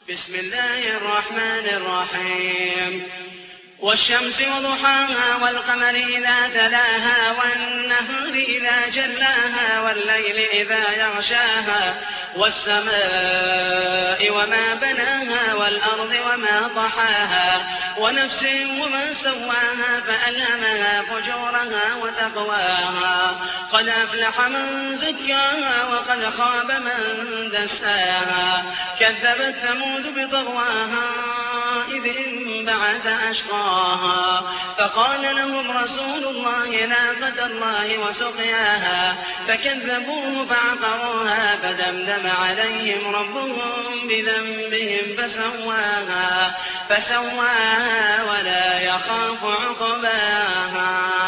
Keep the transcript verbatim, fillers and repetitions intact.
بسم الله الرحمن الرحيم والشمس وضحاها والقمر إذا تلاها والنهر إذا جلاها والليل إذا يغشاها والسماء وما بناها والأرض وما طحاها ونفس وما سواها فألهمها فجورها وتقواها قد أفلح من زكاها وقد خاب من دساها كذبت ثمود بطغواها إذ انبعث أشقاها فقال لهم رسول الله ناقة الله وسقياها فكذبوه فعقروها فدمدم عليهم ربهم بذنبهم فسواها فسواها ولا يخاف عقباها.